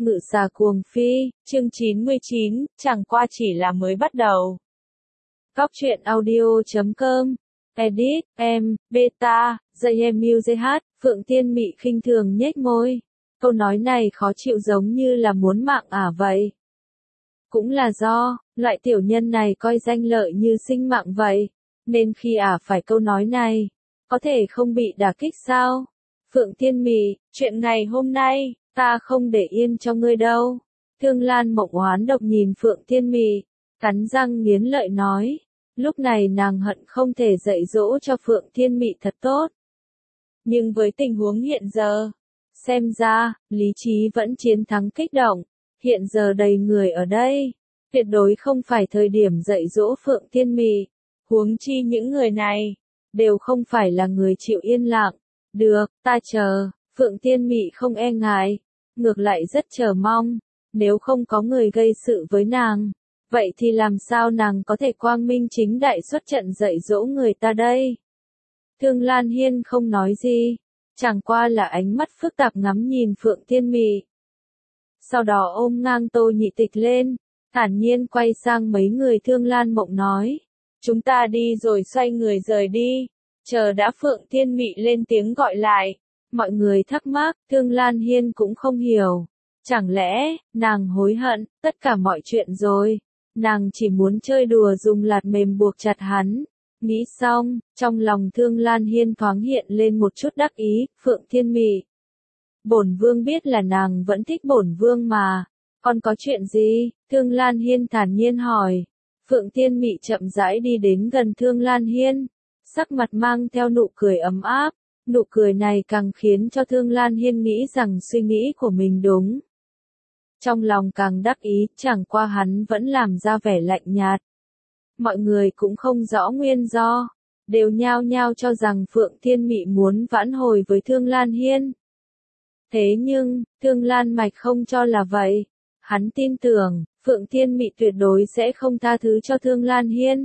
Ngự xà cuồng phi, chương 99, chẳng qua chỉ là mới bắt đầu. Góc truyện audio.com, edit, em, beta, JMUZH, Phượng Tiên Mị khinh thường nhếch môi. Câu nói này khó chịu giống như là muốn mạng vậy. Cũng là do, loại tiểu nhân này coi danh lợi như sinh mạng vậy, nên khi phải câu nói này, có thể không bị đả kích sao? Phượng Tiên Mị, chuyện ngày hôm nay, ta không để yên cho ngươi đâu. Thương Lan Mộng oán độc nhìn Phượng Tiên Mị, cắn răng nghiến lợi nói. Lúc này nàng hận không thể dạy dỗ cho Phượng Tiên Mị thật tốt. Nhưng với tình huống hiện giờ, xem ra, lý trí vẫn chiến thắng kích động. Hiện giờ đầy người ở đây, tuyệt đối không phải thời điểm dạy dỗ Phượng Tiên Mị. Huống chi những người này, đều không phải là người chịu yên lặng. Được, ta chờ. Phượng Tiên Mị không e ngại, ngược lại rất chờ mong. Nếu không có người gây sự với nàng, vậy thì làm sao nàng có thể quang minh chính đại xuất trận dạy dỗ người ta đây? Thương Lan Hiên không nói gì, chẳng qua là ánh mắt phức tạp ngắm nhìn Phượng Tiên Mị. Sau đó ôm ngang Tô Nhị Tịch lên, thản nhiên quay sang mấy người Thương Lan Mộng nói. Chúng ta đi rồi xoay người rời đi. Chờ đã Phượng Tiên Mị lên tiếng gọi lại. Mọi người thắc mắc, Thương Lan Hiên cũng không hiểu. Chẳng lẽ, nàng hối hận, tất cả mọi chuyện rồi. Nàng chỉ muốn chơi đùa dùng lạt mềm buộc chặt hắn. Nghĩ xong, trong lòng Thương Lan Hiên thoáng hiện lên một chút đắc ý, Phượng Tiên Mị. Bổn vương biết là nàng vẫn thích bổn vương mà. Còn có chuyện gì? Thương Lan Hiên thản nhiên hỏi. Phượng Tiên Mị chậm rãi đi đến gần Thương Lan Hiên. Sắc mặt mang theo nụ cười ấm áp. Nụ cười này càng khiến cho Thương Lan Hiên nghĩ rằng suy nghĩ của mình đúng. Trong lòng càng đắc ý, chẳng qua hắn vẫn làm ra vẻ lạnh nhạt. Mọi người cũng không rõ nguyên do, đều nhao nhao cho rằng Phượng Tiên Mị muốn vãn hồi với Thương Lan Hiên. Thế nhưng, Thương Lan Mạch không cho là vậy. Hắn tin tưởng, Phượng Tiên Mị tuyệt đối sẽ không tha thứ cho Thương Lan Hiên.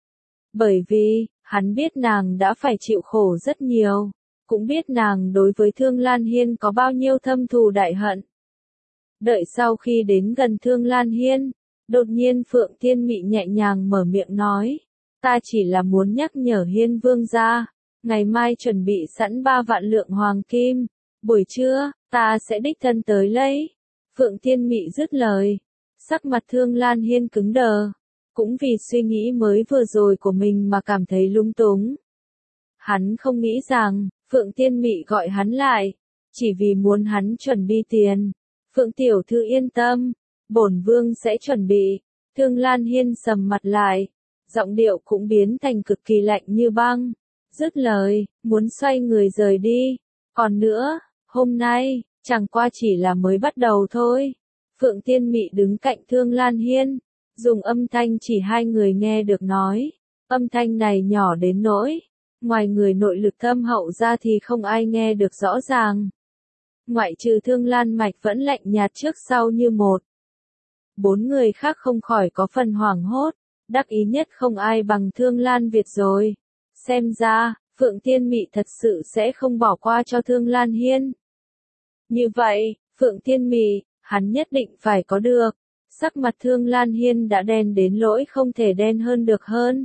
Bởi vì, hắn biết nàng đã phải chịu khổ rất nhiều, cũng biết nàng đối với Thương Lan Hiên có bao nhiêu thâm thù đại hận. Đợi sau khi đến gần Thương Lan Hiên, đột nhiên Phượng Tiên Mị nhẹ nhàng mở miệng nói. Ta chỉ là muốn nhắc nhở Hiên Vương gia, ngày mai chuẩn bị sẵn 3 vạn lượng hoàng kim, buổi trưa, ta sẽ đích thân tới lấy. Phượng Tiên Mị dứt lời, sắc mặt Thương Lan Hiên cứng đờ, cũng vì suy nghĩ mới vừa rồi của mình mà cảm thấy lung túng. Hắn không nghĩ rằng, Phượng Tiên Mị gọi hắn lại, chỉ vì muốn hắn chuẩn bị tiền. Phượng tiểu thư yên tâm, bổn vương sẽ chuẩn bị. Thương Lan Hiên sầm mặt lại, giọng điệu cũng biến thành cực kỳ lạnh như băng. Dứt lời, muốn xoay người rời đi. Còn nữa, hôm nay, chẳng qua chỉ là mới bắt đầu thôi. Phượng Tiên Mị đứng cạnh Thương Lan Hiên, dùng âm thanh chỉ hai người nghe được nói. Âm thanh này nhỏ đến nỗi, ngoài người nội lực thâm hậu ra thì không ai nghe được rõ ràng. Ngoại trừ Thương Lan Mạch vẫn lạnh nhạt trước sau như một. 4 người khác không khỏi có phần hoảng hốt, đắc ý nhất không ai bằng Thương Lan Việt rồi. Xem ra, Phượng Tiên Mị thật sự sẽ không bỏ qua cho Thương Lan Hiên. Như vậy, Phượng Tiên Mị, hắn nhất định phải có được. Sắc mặt Thương Lan Hiên đã đen đến lỗi không thể đen hơn được hơn.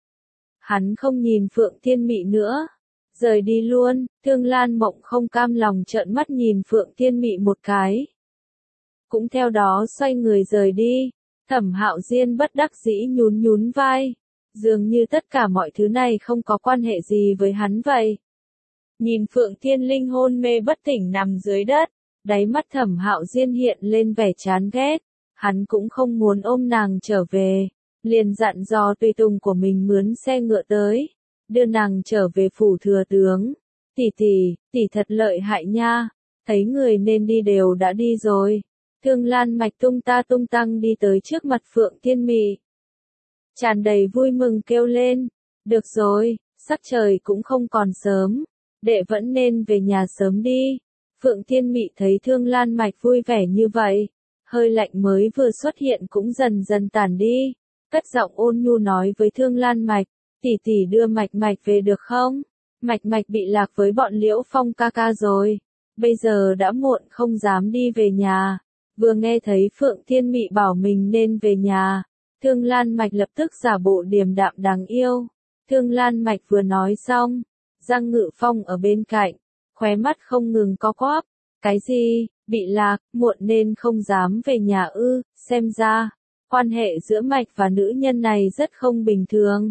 Hắn không nhìn Phượng Tiên Mị nữa. Rời đi luôn. Thương Lan Mộng không cam lòng trợn mắt nhìn Phượng Tiên Mị một cái. Cũng theo đó xoay người rời đi. Thẩm Hạo Diên bất đắc dĩ nhún nhún vai. Dường như tất cả mọi thứ này không có quan hệ gì với hắn vậy. Nhìn Phượng Tiên Linh hôn mê bất tỉnh nằm dưới đất, đáy mắt Thẩm Hạo Diên hiện lên vẻ chán ghét. Hắn cũng không muốn ôm nàng trở về, liền dặn dò tùy tùng của mình mướn xe ngựa tới, đưa nàng trở về phủ thừa tướng. Tỷ thật lợi hại nha, thấy người nên đi đều đã đi rồi. Thương Lan Mạch tung ta tung tăng đi tới trước mặt Phượng Tiên Mị, tràn đầy vui mừng kêu lên. Được rồi, sắc trời cũng không còn sớm, đệ vẫn nên về nhà sớm đi. Phượng Tiên Mị thấy Thương Lan Mạch vui vẻ như vậy, hơi lạnh mới vừa xuất hiện cũng dần dần tàn đi, cất giọng ôn nhu nói với Thương Lan Mạch, tỷ đưa Mạch Mạch về được không? Mạch Mạch bị lạc với bọn Liễu Phong ca ca rồi, bây giờ đã muộn không dám đi về nhà, Vừa nghe thấy Phượng Thiên Mị bảo mình nên về nhà, Thương Lan Mạch lập tức giả bộ điềm đạm đáng yêu. Thương Lan Mạch vừa nói xong, Giang Ngự Phong ở bên cạnh, khóe mắt không ngừng co quắp. Cái gì, bị lạc, muộn nên không dám về nhà ư, xem ra, quan hệ giữa Mạch và nữ nhân này rất không bình thường.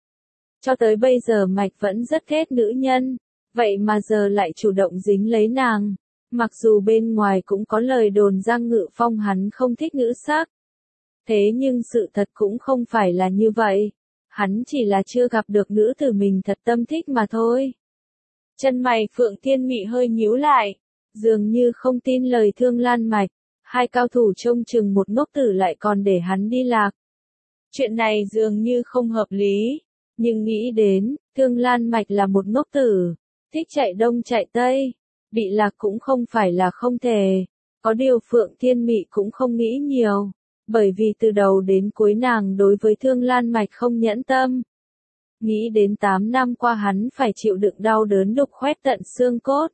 Cho tới bây giờ Mạch vẫn rất ghét nữ nhân, vậy mà giờ lại chủ động dính lấy nàng. Mặc dù bên ngoài cũng có lời đồn Giang Ngự Phong hắn không thích nữ sắc. Thế nhưng sự thật cũng không phải là như vậy. Hắn chỉ là chưa gặp được nữ tử mình thật tâm thích mà thôi. Chân mày Phượng Thiên Mị hơi nhíu lại, dường như không tin lời Thương Lan Mạch. Hai cao thủ trông chừng một ngốc tử lại còn để hắn đi lạc. Chuyện này dường như không hợp lý. Nhưng nghĩ đến, Thương Lan Mạch là một ngốc tử, thích chạy đông chạy tây, bị lạc cũng không phải là không thể. Có điều Phượng Thiên Mị cũng không nghĩ nhiều, bởi vì từ đầu đến cuối nàng đối với Thương Lan Mạch không nhẫn tâm. Nghĩ đến 8 năm qua hắn phải chịu đựng đau đớn đục khoét tận xương cốt.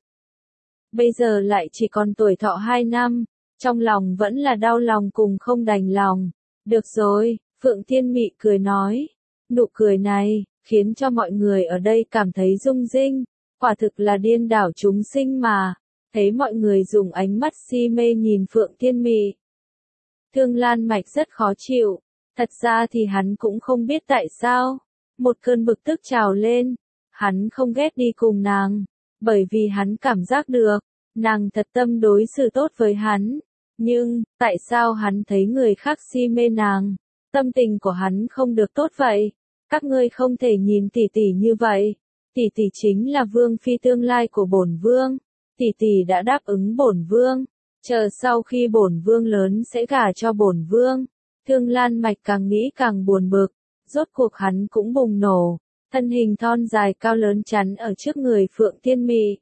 Bây giờ lại chỉ còn tuổi thọ 2 năm, trong lòng vẫn là đau lòng cùng không đành lòng. Được rồi, Phượng Thiên Mị cười nói. Nụ cười này, khiến cho mọi người ở đây cảm thấy rung rinh, quả thực là điên đảo chúng sinh mà. Thấy mọi người dùng ánh mắt si mê nhìn Phượng Thiên Mị. Thương Lan Mạch rất khó chịu, thật ra thì hắn cũng không biết tại sao. Một cơn bực tức trào lên, hắn không ghét đi cùng nàng, bởi vì hắn cảm giác được, nàng thật tâm đối xử tốt với hắn. Nhưng, tại sao hắn thấy người khác si mê nàng, tâm tình của hắn không được tốt vậy? Các ngươi không thể nhìn tỷ tỷ như vậy. Tỷ tỷ chính là vương phi tương lai của bổn vương. Tỷ tỷ đã đáp ứng bổn vương, chờ sau khi bổn vương lớn sẽ gả cho bổn vương. Thương Lan Mạch càng nghĩ càng buồn bực, rốt cuộc hắn cũng bùng nổ, thân hình thon dài cao lớn chắn ở trước người Phượng Thiên Mị.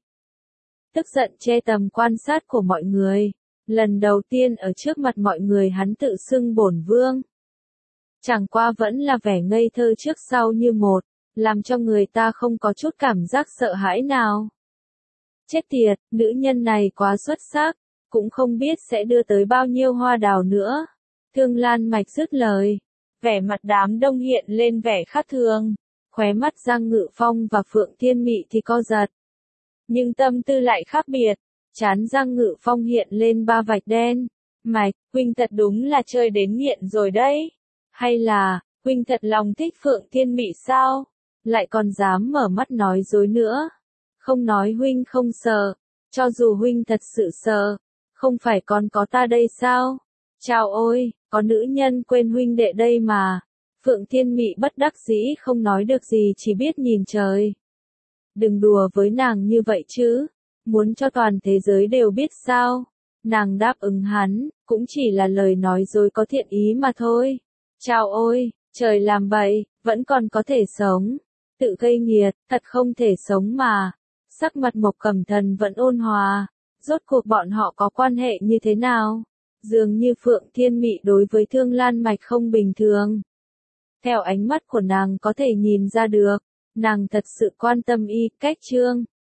Tức giận che tầm quan sát của mọi người, lần đầu tiên ở trước mặt mọi người hắn tự xưng bổn vương. Chẳng qua vẫn là vẻ ngây thơ trước sau như một, làm cho người ta không có chút cảm giác sợ hãi nào. Chết tiệt, nữ nhân này quá xuất sắc, cũng không biết sẽ đưa tới bao nhiêu hoa đào nữa. Thương Lan Mạch dứt lời, vẻ mặt đám đông hiện lên vẻ khác thường, khóe mắt Giang Ngự Phong và Phượng Thiên Mị thì co giật. Nhưng tâm tư lại khác biệt, trán Giang Ngự Phong hiện lên 3 vạch đen. Mạch, huynh thật đúng là chơi đến nghiện rồi đấy. Hay là, huynh thật lòng thích Phượng Thiên Mị sao? Lại còn dám mở mắt nói dối nữa. Không nói huynh không sợ, cho dù huynh thật sự sợ, không phải còn có ta đây sao? Chao ôi, có nữ nhân quên huynh đệ đây mà. Phượng Thiên Mị bất đắc dĩ không nói được gì chỉ biết nhìn trời. Đừng đùa với nàng như vậy chứ, muốn cho toàn thế giới đều biết sao. Nàng đáp ứng hắn, cũng chỉ là lời nói dối có thiện ý mà thôi. Chao ôi, trời làm bậy, vẫn còn có thể sống. Tự gây nghiệt, thật không thể sống mà. Sắc mặt Mộc Cẩm Thần vẫn ôn hòa. Rốt cuộc bọn họ có quan hệ như thế nào? Dường như Phượng Thiên Mị đối với Thương Lan Mạch không bình thường. Theo ánh mắt của nàng có thể nhìn ra được, nàng thật sự quan tâm y cách trương.